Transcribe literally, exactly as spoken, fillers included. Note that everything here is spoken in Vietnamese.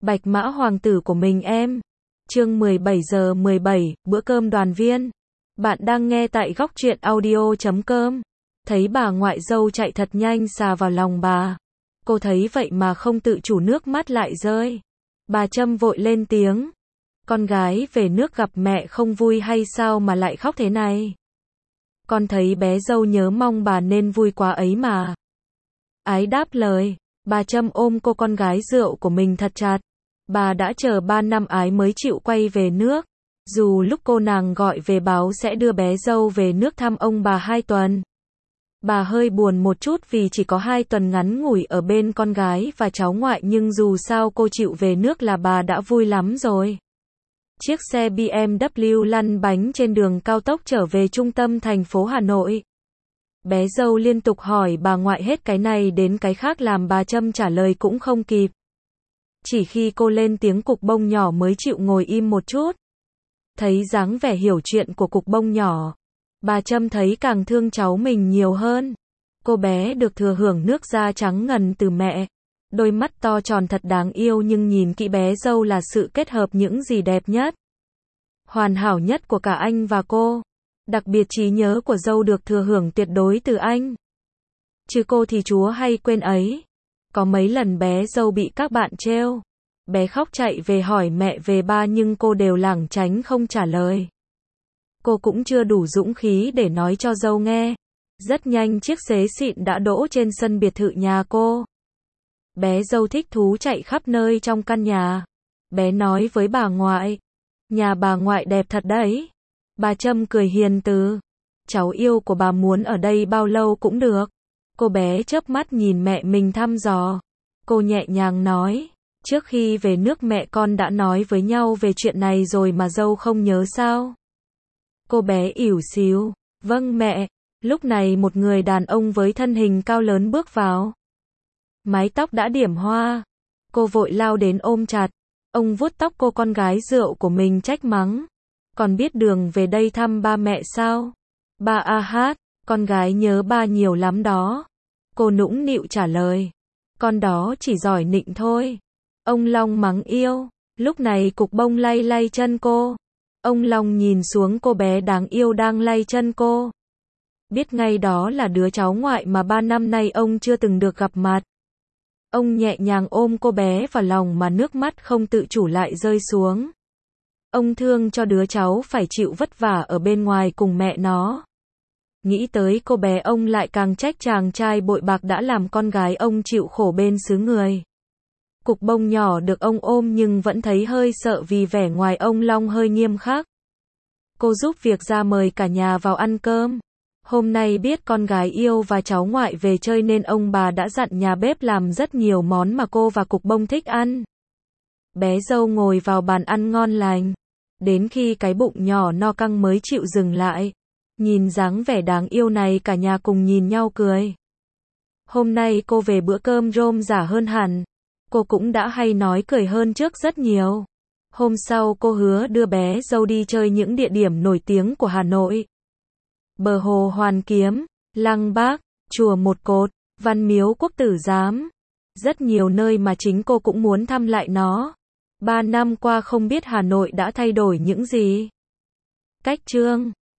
Bạch Mã Hoàng tử của mình em. Chương mười bảy giờ mười bảy, bữa cơm đoàn viên. Bạn đang nghe tại góc truyện audio chấm com. Thấy bà ngoại dâu chạy thật nhanh xà vào lòng bà. Cô thấy vậy mà không tự chủ nước mắt lại rơi. Bà Trâm vội lên tiếng. Con gái về nước gặp mẹ không vui hay sao mà lại khóc thế này? Con thấy bé dâu nhớ mong bà nên vui quá ấy mà. Ái đáp lời. Bà Trâm ôm cô con gái rượu của mình thật chặt. Bà đã chờ ba năm ái mới chịu quay về nước. Dù lúc cô nàng gọi về báo sẽ đưa bé dâu về nước thăm ông bà hai tuần. Bà hơi buồn một chút vì chỉ có hai tuần ngắn ngủi ở bên con gái và cháu ngoại, nhưng dù sao cô chịu về nước là bà đã vui lắm rồi. Chiếc xe bê em vê lăn bánh trên đường cao tốc trở về trung tâm thành phố Hà Nội. Bé dâu liên tục hỏi bà ngoại hết cái này đến cái khác làm bà Trâm trả lời cũng không kịp. Chỉ khi cô lên tiếng cục bông nhỏ mới chịu ngồi im một chút. Thấy dáng vẻ hiểu chuyện của cục bông nhỏ, bà Trâm thấy càng thương cháu mình nhiều hơn. Cô bé được thừa hưởng nước da trắng ngần từ mẹ. Đôi mắt to tròn thật đáng yêu, nhưng nhìn kỹ bé dâu là sự kết hợp những gì đẹp nhất, hoàn hảo nhất của cả anh và cô. Đặc biệt trí nhớ của dâu được thừa hưởng tuyệt đối từ anh. Chứ cô thì chúa hay quên ấy. Có mấy lần bé dâu bị các bạn trêu. Bé khóc chạy về hỏi mẹ về ba nhưng cô đều lảng tránh không trả lời. Cô cũng chưa đủ dũng khí để nói cho dâu nghe. Rất nhanh chiếc xế xịn đã đỗ trên sân biệt thự nhà cô. Bé dâu thích thú chạy khắp nơi trong căn nhà. Bé nói với bà ngoại. Nhà bà ngoại đẹp thật đấy. Bà Trâm cười hiền từ. Cháu yêu của bà muốn ở đây bao lâu cũng được. Cô bé chớp mắt nhìn mẹ mình thăm dò. Cô nhẹ nhàng nói. Trước khi về nước mẹ con đã nói với nhau về chuyện này rồi mà dâu không nhớ sao? Cô bé ỉu xìu. Vâng mẹ. Lúc này một người đàn ông với thân hình cao lớn bước vào. Mái tóc đã điểm hoa. Cô vội lao đến ôm chặt. Ông vuốt tóc cô con gái rượu của mình trách mắng. Còn biết đường về đây thăm ba mẹ sao? Ba a hát, con gái nhớ ba nhiều lắm đó. Cô nũng nịu trả lời. Con đó chỉ giỏi nịnh thôi. Ông Long mắng yêu. Lúc này cục bông lay lay chân cô. Ông Long nhìn xuống cô bé đáng yêu đang lay chân cô. Biết ngay đó là đứa cháu ngoại mà ba năm nay ông chưa từng được gặp mặt. Ông nhẹ nhàng ôm cô bé vào lòng mà nước mắt không tự chủ lại rơi xuống. Ông thương cho đứa cháu phải chịu vất vả ở bên ngoài cùng mẹ nó. Nghĩ tới cô bé ông lại càng trách chàng trai bội bạc đã làm con gái ông chịu khổ bên xứ người. Cục bông nhỏ được ông ôm nhưng vẫn thấy hơi sợ vì vẻ ngoài ông Long hơi nghiêm khắc. Cô giúp việc ra mời cả nhà vào ăn cơm. Hôm nay biết con gái yêu và cháu ngoại về chơi nên ông bà đã dặn nhà bếp làm rất nhiều món mà cô và cục bông thích ăn. Bé dâu ngồi vào bàn ăn ngon lành. Đến khi cái bụng nhỏ no căng mới chịu dừng lại. Nhìn dáng vẻ đáng yêu này cả nhà cùng nhìn nhau cười. Hôm nay cô về bữa cơm rôm rả hơn hẳn. Cô cũng đã hay nói cười hơn trước rất nhiều. Hôm sau cô hứa đưa bé dâu đi chơi những địa điểm nổi tiếng của Hà Nội. Bờ hồ Hoàn Kiếm, Lăng Bác, chùa Một Cột, Văn Miếu Quốc Tử Giám. Rất nhiều nơi mà chính cô cũng muốn thăm lại nó. Ba năm qua không biết Hà Nội đã thay đổi những gì. Cách chương